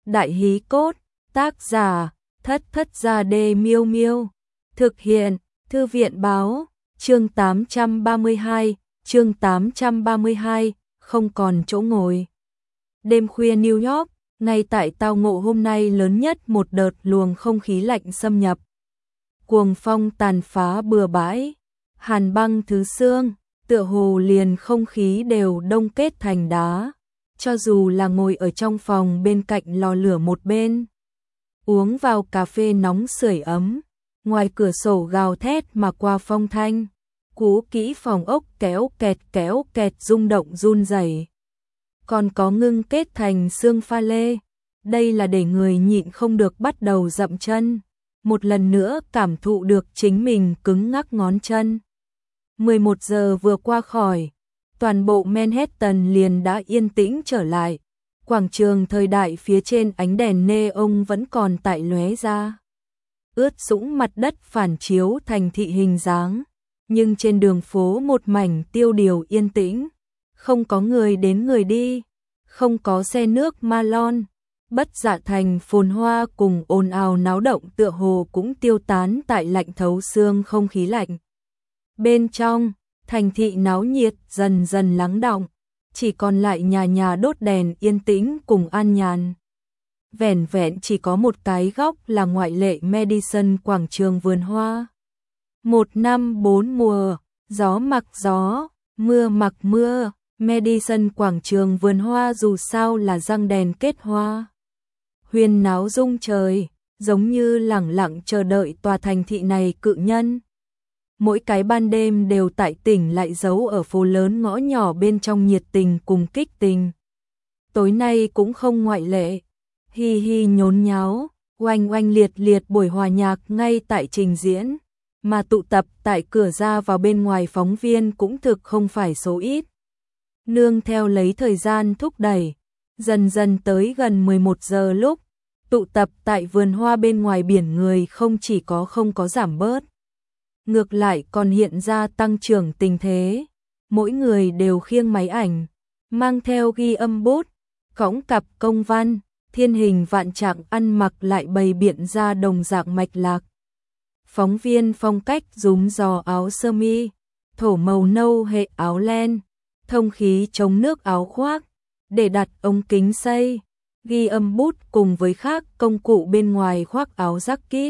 Đại hí cốt, tác giả, Thất Thất Gia Đê Miêu Miêu. Thực hiện, Thư viện báo, chương 832, chương 832, không còn chỗ ngồi. Đêm khuya New York, ngay tại tao ngộ hôm nay lớn nhất một đợt luồng không khí lạnh xâm nhập. Cuồng phong tàn phá bừa bãi, hàn băng thứ xương, tựa hồ liền không khí đều đông kết thành đá. Cho dù là ngồi ở trong phòng bên cạnh lò lửa một bên, uống vào cà phê nóng sưởi ấm, ngoài cửa sổ gào thét mà qua phong thanh, cú kỹ phòng ốc kéo kẹt rung động run rẩy. Còn có ngưng kết thành xương pha lê, đây là để người nhịn không được bắt đầu dậm chân, một lần nữa cảm thụ được chính mình cứng ngắc ngón chân. 11 giờ vừa qua khỏi, toàn bộ Manhattan liền đã yên tĩnh trở lại. Quảng trường thời đại phía trên ánh đèn neon vẫn còn tại lóe ra. Ướt sũng mặt đất phản chiếu thành thị hình dáng, nhưng trên đường phố một mảnh tiêu điều yên tĩnh, không có người đến người đi, không có xe nước ma lon, bất dạ thành phồn hoa cùng ồn ào náo động tựa hồ cũng tiêu tán tại lạnh thấu xương không khí lạnh. Bên trong, thành thị náo nhiệt dần dần lắng đọng, chỉ còn lại nhà nhà đốt đèn yên tĩnh cùng an nhàn. Vẻn vẹn chỉ có một cái góc là ngoại lệ Madison quảng trường vườn hoa. 1 năm 4 mùa, gió mặc gió, mưa mặc mưa, Madison quảng trường vườn hoa dù sao là răng đèn kết hoa. Huyên náo rung trời, giống như lẳng lặng chờ đợi tòa thành thị này cự nhân. Mỗi cái ban đêm đều tại tỉnh lại giấu ở phố lớn ngõ nhỏ bên trong nhiệt tình cùng kích tình. Tối nay cũng không ngoại lệ. Hi hi nhốn nháo, oanh oanh liệt liệt buổi hòa nhạc ngay tại trình diễn, mà tụ tập tại cửa ra vào bên ngoài phóng viên cũng thực không phải số ít. Nương theo lấy thời gian thúc đẩy, dần dần tới gần 11 giờ lúc, tụ tập tại vườn hoa bên ngoài biển người không chỉ có không có giảm bớt, ngược lại còn hiện ra tăng trưởng tình thế. Mỗi người đều khiêng máy ảnh, mang theo ghi âm bút, cõng cặp công văn, thiên hình vạn trạng ăn mặc lại bày biện ra đồng dạng mạch lạc. Phóng viên phong cách rúm giò áo sơ mi, thổ màu nâu hệ áo len, thông khí chống nước áo khoác, để đặt ống kính xây, ghi âm bút cùng với khác công cụ bên ngoài khoác áo jacket.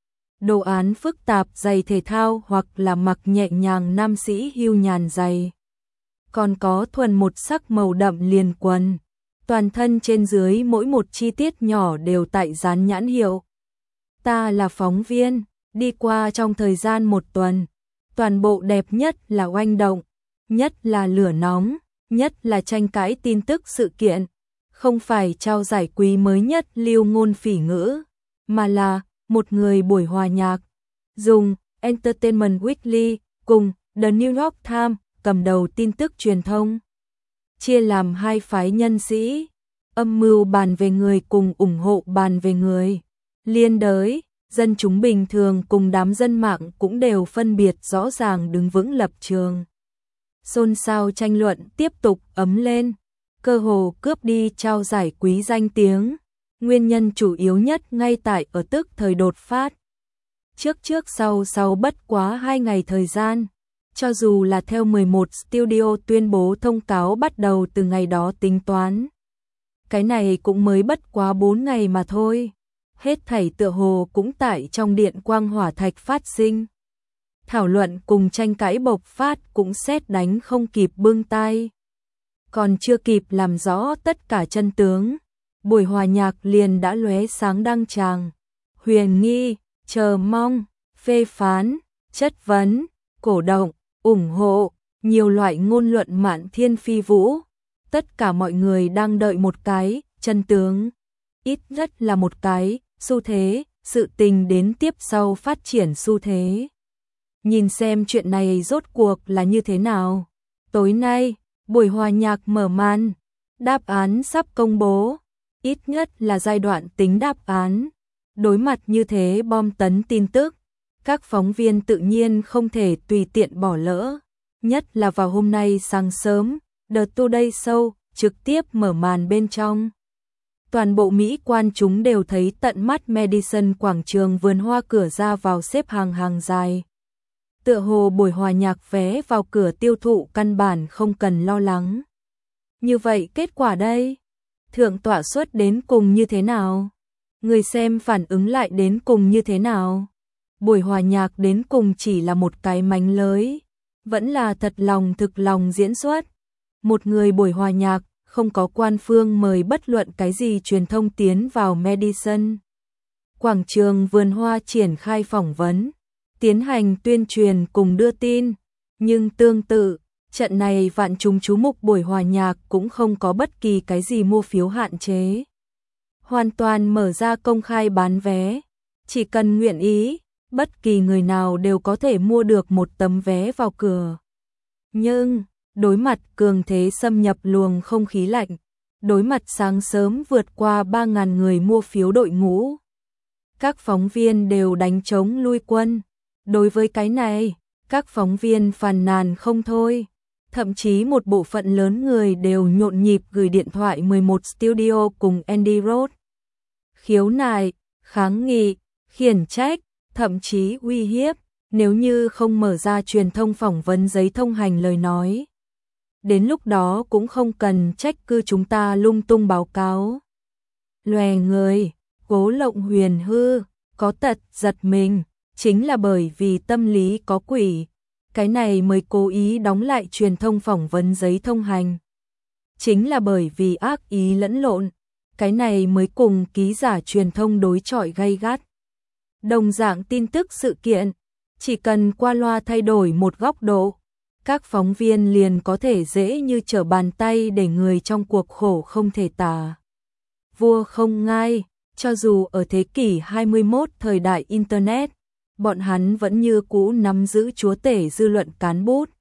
Đồ án phức tạp giày thể thao hoặc là mặc nhẹ nhàng nam sĩ hưu nhàn giày. Còn có thuần một sắc màu đậm liền quần. Toàn thân trên dưới mỗi một chi tiết nhỏ đều tại dán nhãn hiệu. Ta là phóng viên, đi qua trong thời gian 1 tuần. Toàn bộ đẹp nhất là oanh động, nhất là lửa nóng, nhất là tranh cãi tin tức sự kiện. Không phải trao giải quý mới nhất lưu ngôn phỉ ngữ, mà là một người buổi hòa nhạc. Dùng Entertainment Weekly cùng The New York Times cầm đầu tin tức truyền thông. Chia làm 2 phái nhân sĩ, âm mưu bàn về người cùng ủng hộ bàn về người. Liên đới, dân chúng bình thường cùng đám dân mạng cũng đều phân biệt rõ ràng đứng vững lập trường. Xôn xao tranh luận tiếp tục ấm lên, cơ hồ cướp đi trao giải quý danh tiếng. Nguyên nhân chủ yếu nhất ngay tại ở tức thời đột phát. Trước sau bất quá 2 ngày thời gian. Cho dù là theo 11 studio tuyên bố thông cáo bắt đầu từ ngày đó tính toán. Cái này cũng mới bất quá 4 ngày mà thôi. Hết thảy tựa hồ cũng tại trong điện quang hỏa thạch phát sinh. Thảo luận cùng tranh cãi bộc phát cũng sét đánh không kịp bưng tay. Còn chưa kịp làm rõ tất cả chân tướng, buổi hòa nhạc liền đã lóe sáng đăng tràng. Huyền nghi, chờ mong, phê phán, chất vấn, cổ động, ủng hộ, nhiều loại ngôn luận mạn thiên phi vũ. Tất cả mọi người đang đợi một cái, chân tướng. Ít nhất là một cái, xu thế, sự tình đến tiếp sau phát triển xu thế. Nhìn xem chuyện này rốt cuộc là như thế nào. Tối nay, buổi hòa nhạc mở màn. Đáp án sắp công bố. Ít nhất là giai đoạn tính đáp án. Đối mặt như thế bom tấn tin tức, các phóng viên tự nhiên không thể tùy tiện bỏ lỡ. Nhất là vào hôm nay sáng sớm, The Today Show trực tiếp mở màn bên trong. Toàn bộ Mỹ quan chúng đều thấy tận mắt Madison quảng trường vườn hoa cửa ra vào xếp hàng dài. Tựa hồ buổi hòa nhạc vé vào cửa tiêu thụ căn bản không cần lo lắng. Như vậy kết quả đây? Thượng tọa suất đến cùng như thế nào? Người xem phản ứng lại đến cùng như thế nào? Buổi hòa nhạc đến cùng chỉ là một cái mánh lới, vẫn là thật lòng thực lòng diễn xuất. Một người buổi hòa nhạc, không có quan phương mời bất luận cái gì truyền thông tiến vào Madison quảng trường vườn hoa triển khai phỏng vấn, tiến hành tuyên truyền cùng đưa tin. Nhưng tương tự, trận này vạn chúng chú mục buổi hòa nhạc cũng không có bất kỳ cái gì mua phiếu hạn chế. Hoàn toàn mở ra công khai bán vé, chỉ cần nguyện ý, bất kỳ người nào đều có thể mua được một tấm vé vào cửa. Nhưng, đối mặt cường thế xâm nhập luồng không khí lạnh, đối mặt sáng sớm vượt qua 3.000 người mua phiếu đội ngũ, các phóng viên đều đánh trống lui quân. Đối với cái này, các phóng viên phàn nàn không thôi. Thậm chí một bộ phận lớn người đều nhộn nhịp gửi điện thoại 11 studio cùng Andy Roth. Khiếu nại, kháng nghị, khiển trách, thậm chí uy hiếp, nếu như không mở ra truyền thông phỏng vấn giấy thông hành lời nói. Đến lúc đó cũng không cần trách cứ chúng ta lung tung báo cáo. Lòe người, cố lộng huyền hư, có tật giật mình, chính là bởi vì tâm lý có quỷ. Cái này mới cố ý đóng lại truyền thông phỏng vấn giấy thông hành. Chính là bởi vì ác ý lẫn lộn, cái này mới cùng ký giả truyền thông đối chọi gay gắt. Đồng dạng tin tức sự kiện, chỉ cần qua loa thay đổi một góc độ, các phóng viên liền có thể dễ như trở bàn tay để người trong cuộc khổ không thể tả. Vua không ngai, cho dù ở thế kỷ 21 thời đại Internet, bọn hắn vẫn như cũ nắm giữ chúa tể dư luận cán bút.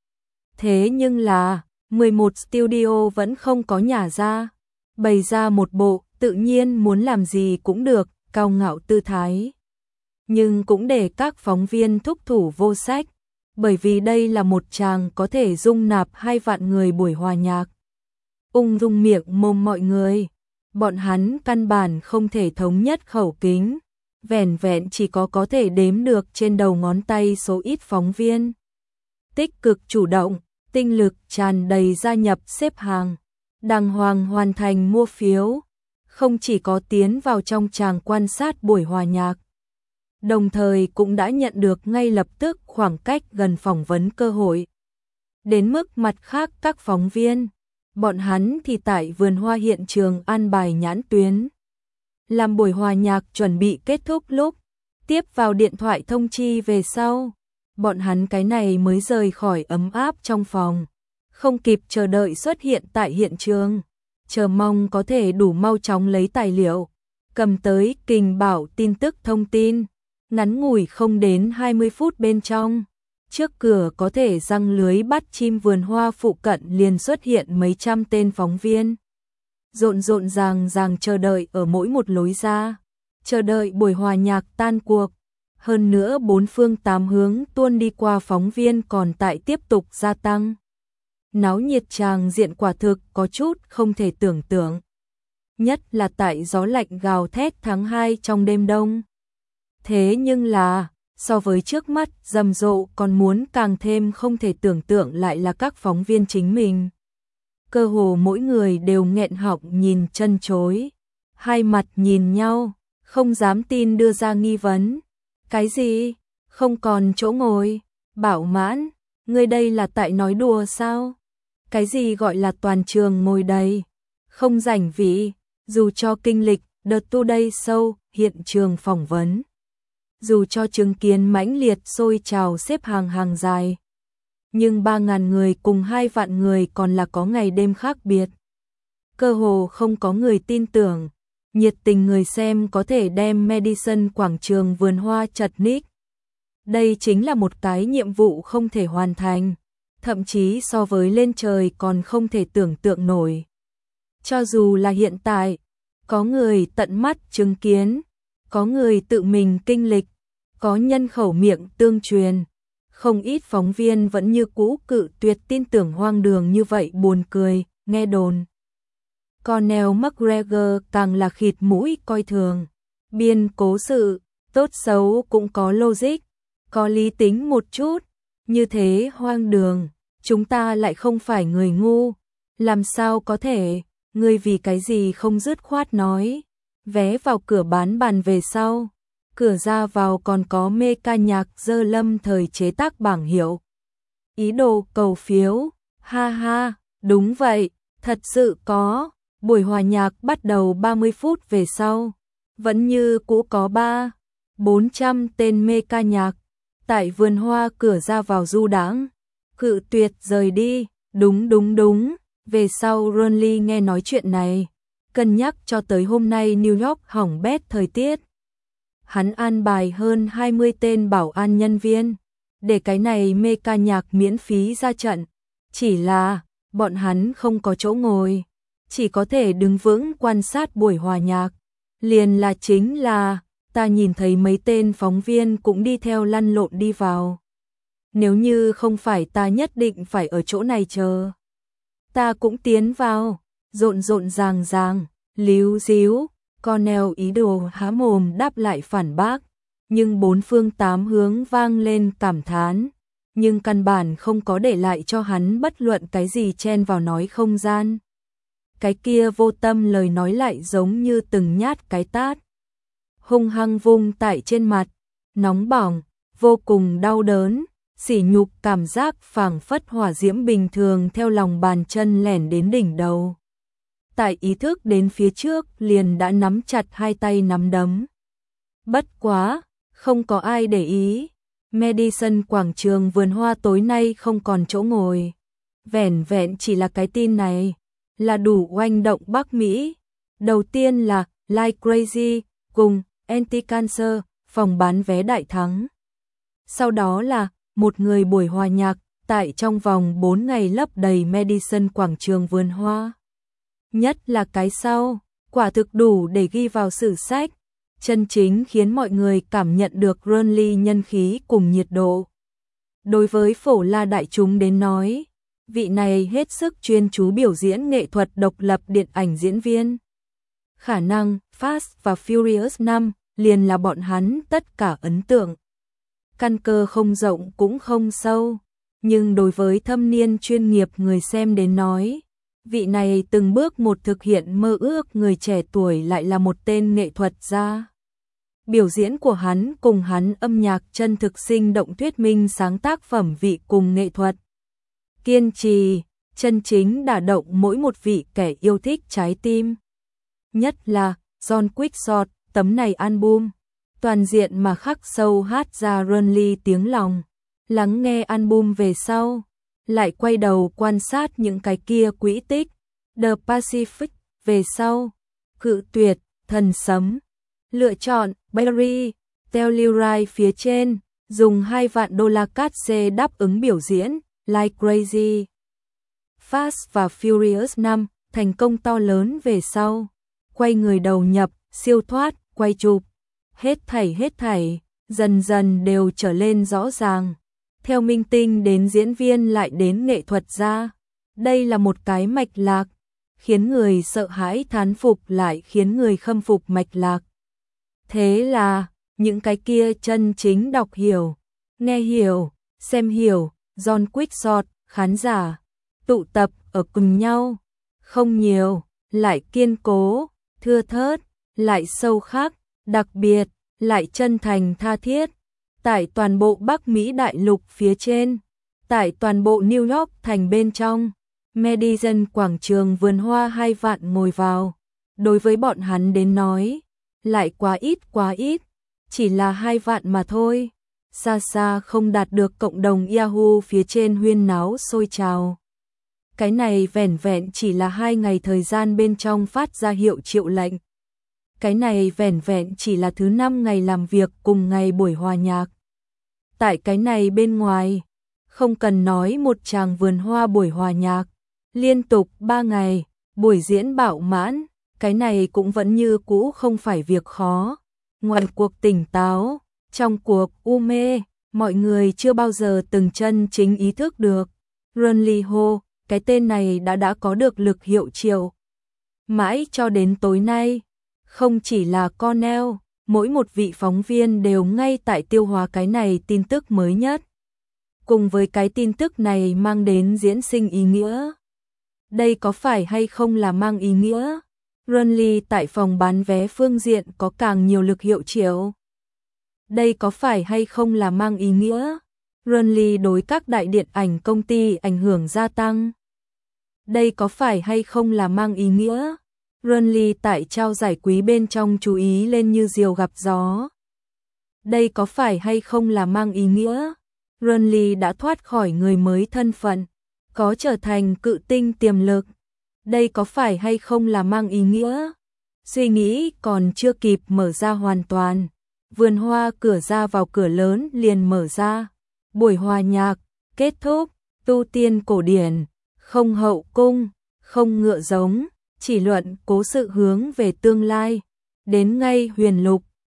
Thế nhưng là, 11 studio vẫn không có nhả ra, bày ra một bộ tự nhiên muốn làm gì cũng được, cao ngạo tư thái. Nhưng cũng để các phóng viên thúc thủ vô sách, bởi vì đây là một tràng có thể dung nạp 2 vạn người buổi hòa nhạc. Ung dung miệng mồm mọi người, bọn hắn căn bản không thể thống nhất khẩu kính. Vẻn vẹn chỉ có thể đếm được trên đầu ngón tay số ít phóng viên. Tích cực chủ động, tinh lực tràn đầy gia nhập xếp hàng, đàng hoàng hoàn thành mua phiếu, không chỉ có tiến vào trong tràng quan sát buổi hòa nhạc, đồng thời cũng đã nhận được ngay lập tức khoảng cách gần phỏng vấn cơ hội. Đến mức mặt khác các phóng viên, bọn hắn thì tại vườn hoa hiện trường an bài nhãn tuyến. Làm buổi hòa nhạc chuẩn bị kết thúc lúc, tiếp vào điện thoại thông chi về sau, bọn hắn cái này mới rời khỏi ấm áp trong phòng, không kịp chờ đợi xuất hiện tại hiện trường, chờ mong có thể đủ mau chóng lấy tài liệu, cầm tới kình bảo tin tức thông tin, ngắn ngủi không đến 20 phút bên trong. Trước cửa có thể giăng lưới bắt chim vườn hoa phụ cận liền xuất hiện mấy trăm tên phóng viên. Rộn ràng chờ đợi ở mỗi một lối ra, chờ đợi buổi hòa nhạc tan cuộc. Hơn nữa 4 phương 8 hướng tuôn đi qua phóng viên còn tại tiếp tục gia tăng. Náo nhiệt tràng diện quả thực có chút không thể tưởng tượng. Nhất là tại gió lạnh gào thét tháng 2 trong đêm đông. Thế nhưng là, so với trước mắt rầm rộ còn muốn càng thêm không thể tưởng tượng lại là các phóng viên chính mình. Cơ hồ mỗi người đều nghẹn họng nhìn chân chối, hai mặt nhìn nhau, không dám tin đưa ra nghi vấn. Cái gì? Không còn chỗ ngồi? Bảo Mãn, ngươi đây là tại nói đùa sao? Cái gì gọi là toàn trường ngồi đầy? Không rảnh vị, dù cho kinh lịch The Today Show hiện trường phỏng vấn, dù cho chứng kiến mãnh liệt sôi trào xếp hàng dài, nhưng 3.000 người cùng 2 vạn người còn là có ngày đêm khác biệt. Cơ hồ không có người tin tưởng, nhiệt tình người xem có thể đem Madison quảng trường vườn hoa chật ních. Đây chính là một cái nhiệm vụ không thể hoàn thành, thậm chí so với lên trời còn không thể tưởng tượng nổi. Cho dù là hiện tại, có người tận mắt chứng kiến, có người tự mình kinh lịch, có nhân khẩu miệng tương truyền, không ít phóng viên vẫn như cũ cự tuyệt tin tưởng hoang đường như vậy buồn cười, nghe đồn. Conor McGregor càng là khịt mũi coi thường. Biên cố sự, tốt xấu cũng có logic, có lý tính một chút, như thế hoang đường, chúng ta lại không phải người ngu, làm sao có thể, ngươi vì cái gì không dứt khoát nói, vé vào cửa bán bàn về sau, cửa ra vào còn có mê ca nhạc dơ lâm thời chế tác bảng hiệu. Ý đồ cầu phiếu, ha ha, đúng vậy, thật sự có, buổi hòa nhạc bắt đầu 30 phút về sau, vẫn như cũ có 400 tên mê ca nhạc, tại vườn hoa cửa ra vào du đãng, cự tuyệt rời đi, đúng, về sau Ronly nghe nói chuyện này, cân nhắc cho tới hôm nay New York hỏng bét thời tiết. Hắn an bài hơn 20 tên bảo an nhân viên, để cái này mê ca nhạc miễn phí ra trận, chỉ là bọn hắn không có chỗ ngồi, chỉ có thể đứng vững quan sát buổi hòa nhạc, chính là ta nhìn thấy mấy tên phóng viên cũng đi theo lăn lộn đi vào. Nếu như không phải ta nhất định phải ở chỗ này chờ. Ta cũng tiến vào, rộn ràng, líu díu, Conor ý đồ há mồm đáp lại phản bác, nhưng bốn phương tám hướng vang lên cảm thán, nhưng căn bản không có để lại cho hắn bất luận cái gì chen vào nói không gian. Cái kia vô tâm lời nói lại giống như từng nhát cái tát, hung hăng vung tại trên mặt, nóng bỏng, vô cùng đau đớn, sỉ nhục cảm giác phảng phất hỏa diễm bình thường theo lòng bàn chân lẻn đến đỉnh đầu. Tại ý thức đến phía trước liền đã nắm chặt hai tay nắm đấm. Bất quá, không có ai để ý. Madison quảng trường vườn hoa tối nay không còn chỗ ngồi. Vẻn vẹn chỉ là cái tin này, là đủ oanh động Bắc Mỹ. Đầu tiên là Like Crazy cùng Anti-Cancer, phòng bán vé đại thắng. Sau đó là một người buổi hòa nhạc, tại trong vòng 4 ngày lấp đầy Madison quảng trường vườn hoa. Nhất là cái sau, quả thực đủ để ghi vào sử sách, chân chính khiến mọi người cảm nhận được Ronly nhân khí cùng nhiệt độ. Đối với phổ la đại chúng đến nói, vị này hết sức chuyên chú biểu diễn nghệ thuật độc lập điện ảnh diễn viên. Khả năng Fast và Furious 5 liền là bọn hắn tất cả ấn tượng. Căn cơ không rộng cũng không sâu, nhưng đối với thâm niên chuyên nghiệp người xem đến nói, vị này từng bước một thực hiện mơ ước người trẻ tuổi lại là một tên nghệ thuật gia. Biểu diễn của hắn cùng hắn âm nhạc chân thực sinh động thuyết minh sáng tác phẩm vị cùng nghệ thuật. Kiên trì, chân chính đả động mỗi một vị kẻ yêu thích trái tim. Nhất là John Quickshot, tấm này album, toàn diện mà khắc sâu hát ra Ronly tiếng lòng. Lắng nghe album về sau, lại quay đầu quan sát những cái kia quỹ tích, The Pacific, về sau, cự tuyệt, thần sấm, lựa chọn, Barry, Telluride phía trên, dùng $2 vạn cát xê đáp ứng biểu diễn, Like Crazy. Fast và Furious 5, thành công to lớn về sau, quay người đầu nhập, siêu thoát, quay chụp, hết thảy, dần dần đều trở lên rõ ràng. Theo minh tinh đến diễn viên lại đến nghệ thuật gia, đây là một cái mạch lạc, khiến người sợ hãi thán phục lại khiến người khâm phục mạch lạc. Thế là, những cái kia chân chính đọc hiểu, nghe hiểu, xem hiểu, John Quickshot, khán giả, tụ tập ở cùng nhau, không nhiều, lại kiên cố, thưa thớt, lại sâu khắc, đặc biệt, lại chân thành tha thiết. Tại toàn bộ Bắc Mỹ đại lục phía trên, tại toàn bộ New York thành bên trong, Madison quảng trường vườn hoa 2 vạn ngồi vào. Đối với bọn hắn đến nói, lại quá ít, chỉ là 2 vạn mà thôi. Xa xa không đạt được cộng đồng Yahoo phía trên huyên náo sôi trào. Cái này vẻn vẹn chỉ là 2 ngày thời gian bên trong phát ra hiệu triệu lệnh. Cái này vẻn vẹn chỉ là thứ 5 ngày làm việc cùng ngày buổi hòa nhạc. Tại cái này bên ngoài, không cần nói một tràng vườn hoa buổi hòa nhạc, liên tục 3 ngày, buổi diễn bạo mãn, cái này cũng vẫn như cũ không phải việc khó. Ngoài cuộc tỉnh táo, trong cuộc u mê, mọi người chưa bao giờ từng chân chính ý thức được. Ronly Ho, cái tên này đã có được lực hiệu triệu. Mãi cho đến tối nay, không chỉ là Cornell, mỗi một vị phóng viên đều ngay tại tiêu hóa cái này tin tức mới nhất. Cùng với cái tin tức này mang đến diễn sinh ý nghĩa. Đây có phải hay không là mang ý nghĩa? Runly tại phòng bán vé phương diện có càng nhiều lực hiệu triệu. Đây có phải hay không là mang ý nghĩa? Runly đối các đại điện ảnh công ty ảnh hưởng gia tăng. Đây có phải hay không là mang ý nghĩa? Runly tại trao giải quý bên trong chú ý lên như diều gặp gió. Đây có phải hay không là mang ý nghĩa? Runly đã thoát khỏi người mới thân phận, có trở thành cự tinh tiềm lực. Đây có phải hay không là mang ý nghĩa? Suy nghĩ còn chưa kịp mở ra hoàn toàn. Vườn hoa cửa ra vào cửa lớn liền mở ra. Buổi hòa nhạc, kết thúc, tu tiên cổ điển, không hậu cung, không ngựa giống, chỉ luận cố sự hướng về tương lai. Đến ngay huyền lục,